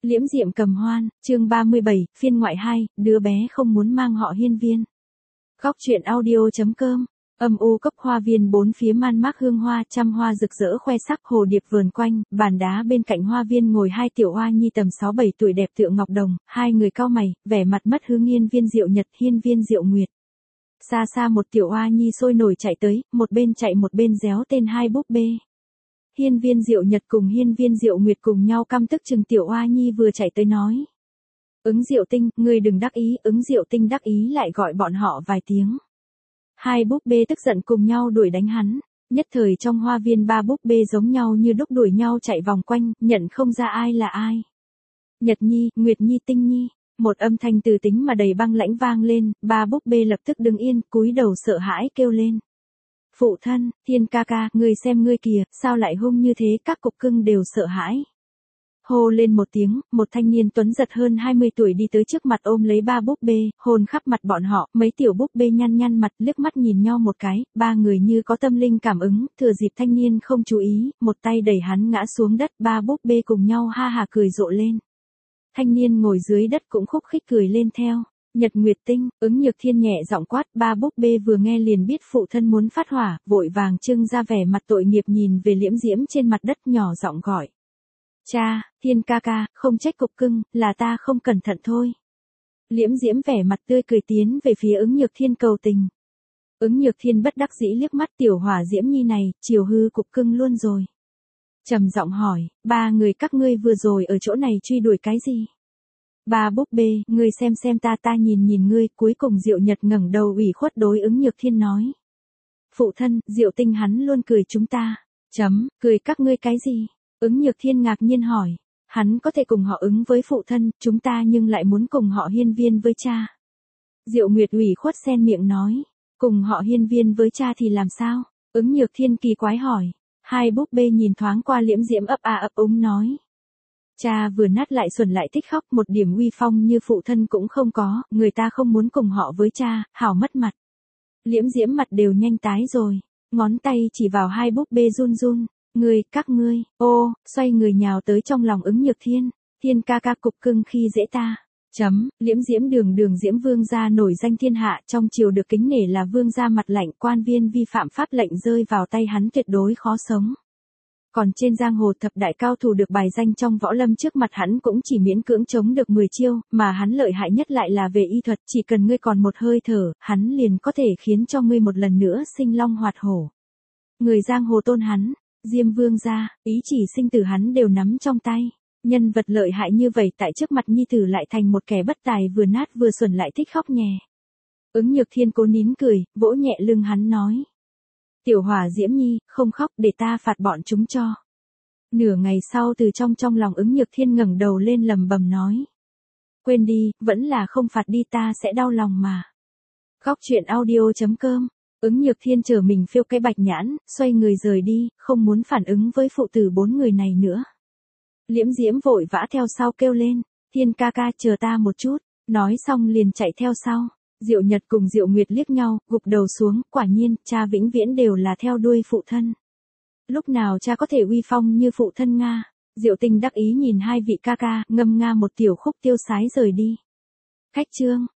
Liễm diệm cầm hoan, chương 37, phiên ngoại 2, đứa bé không muốn mang họ Hiên Viên. Góc truyện audio.com. Âm u cốc hoa viên bốn phía man mác hương hoa, trăm hoa rực rỡ khoe sắc, hồ điệp vườn quanh, bàn đá bên cạnh hoa viên ngồi hai tiểu oa nhi tầm 6-7 tuổi đẹp tựa ngọc đồng, hai người cau mày, vẻ mặt mất hứng. Hiên Viên Diệu Nhật, Hiên Viên Diệu Nguyệt. Xa xa một tiểu oa nhi sôi nổi chạy tới, một bên chạy một bên réo tên hai búp bê. Hiên Viên Diệu Nhật cùng Hiên Viên Diệu Nguyệt cùng nhau căm tức chừng tiểu oa nhi vừa chạy tới nói. Ứng Diệu Tinh, ngươi đừng đắc ý. Ứng Diệu Tinh đắc ý lại gọi bọn họ vài tiếng. Hai búp bê tức giận cùng nhau đuổi đánh hắn. Nhất thời trong hoa viên ba búp bê giống nhau như đúc đuổi nhau chạy vòng quanh, nhận không ra ai là ai. Nhật Nhi, Nguyệt Nhi, Tinh Nhi. Một âm thanh từ tính mà đầy băng lãnh vang lên, ba búp bê lập tức đứng yên, cúi đầu sợ hãi kêu lên. Phụ thân, Thiên ca ca, ngươi xem ngươi kìa, sao lại hung như thế, các cục cưng đều sợ hãi. Hô lên một tiếng, một thanh niên tuấn giật hơn 20 tuổi đi tới trước mặt ôm lấy ba búp bê, hôn khắp mặt bọn họ, mấy tiểu búp bê nhăn nhăn mặt liếc mắt nhìn nhau một cái, ba người như có tâm linh cảm ứng, thừa dịp thanh niên không chú ý, một tay đẩy hắn ngã xuống đất, ba búp bê cùng nhau ha hà cười rộ lên. Thanh niên ngồi dưới đất cũng khúc khích cười lên theo. Nhật Nguyệt Tinh, Ứng Nhược Thiên nhẹ giọng quát, ba búp bê vừa nghe liền biết phụ thân muốn phát hỏa, vội vàng trưng ra vẻ mặt tội nghiệp nhìn về Liễm Diễm trên mặt đất nhỏ giọng gọi. Cha, Thiên ca ca, không trách cục cưng, là ta không cẩn thận thôi. Liễm Diễm vẻ mặt tươi cười tiến về phía Ứng Nhược Thiên cầu tình. Ứng Nhược Thiên bất đắc dĩ liếc mắt tiểu hỏa Diễm Nhi này, chiều hư cục cưng luôn rồi. Trầm giọng hỏi, ba người các ngươi vừa rồi ở chỗ này truy đuổi cái gì? Ba búp bê, ngươi xem ta nhìn ngươi, cuối cùng Diệu Nhật ngẩng đầu ủy khuất đối Ứng Nhược Thiên nói. Phụ thân, Diệu Tinh hắn luôn cười chúng ta. Cười các ngươi cái gì? Ứng Nhược Thiên ngạc nhiên hỏi. Hắn có thể cùng họ Ứng với phụ thân, chúng ta nhưng lại muốn cùng họ Hiên Viên với cha. Diệu Nguyệt ủy khuất xen miệng nói. Cùng họ Hiên Viên với cha thì làm sao? Ứng Nhược Thiên kỳ quái hỏi. Hai búp bê nhìn thoáng qua Liễm Diễm ấp ấp úng nói. Cha vừa nát lại xuẩn lại thích khóc, một điểm uy phong như phụ thân cũng không có, người ta không muốn cùng họ với cha, hảo mất mặt. Liễm Diễm mặt đều nhanh tái rồi, ngón tay chỉ vào hai búp bê run run, các ngươi, xoay người nhào tới trong lòng Ứng Nhược Thiên, Thiên ca ca cục cưng khi dễ ta. Liễm Diễm đường Diễm vương gia nổi danh thiên hạ, trong triều được kính nể là vương gia mặt lạnh, quan viên vi phạm pháp lệnh rơi vào tay hắn tuyệt đối khó sống. Còn trên giang hồ thập đại cao thủ được bài danh trong võ lâm trước mặt hắn cũng chỉ miễn cưỡng chống được 10 chiêu, mà hắn lợi hại nhất lại là về y thuật, chỉ cần ngươi còn một hơi thở, hắn liền có thể khiến cho ngươi một lần nữa sinh long hoạt hổ. Người giang hồ tôn hắn, Diêm vương gia, ý chỉ sinh tử hắn đều nắm trong tay. Nhân vật lợi hại như vậy tại trước mặt nhi tử lại thành một kẻ bất tài vừa nát vừa xuẩn lại thích khóc nhè. Ứng Nhược Thiên cố nín cười, vỗ nhẹ lưng hắn nói. Tiểu hỏa Diễm Nhi, không khóc để ta phạt bọn chúng cho. Nửa ngày sau từ trong lòng Ứng Nhược Thiên ngẩng đầu lên lầm bầm nói. Quên đi, vẫn là không phạt đi ta sẽ đau lòng mà. Góc truyện audio.com. Ứng Nhược Thiên chờ mình phêu cái bạch nhãn, xoay người rời đi, không muốn phản ứng với phụ tử bốn người này nữa. Liễm Diễm vội vã theo sau kêu lên, Thiên ca ca chờ ta một chút, nói xong liền chạy theo sau. Diệu Nhật cùng Diệu Nguyệt liếc nhau, gục đầu xuống, quả nhiên, cha vĩnh viễn đều là theo đuôi phụ thân. Lúc nào cha có thể uy phong như phụ thân Nga? Diệu Tinh đắc ý nhìn hai vị ca ca, ngâm nga một tiểu khúc tiêu sái rời đi. Khách chương.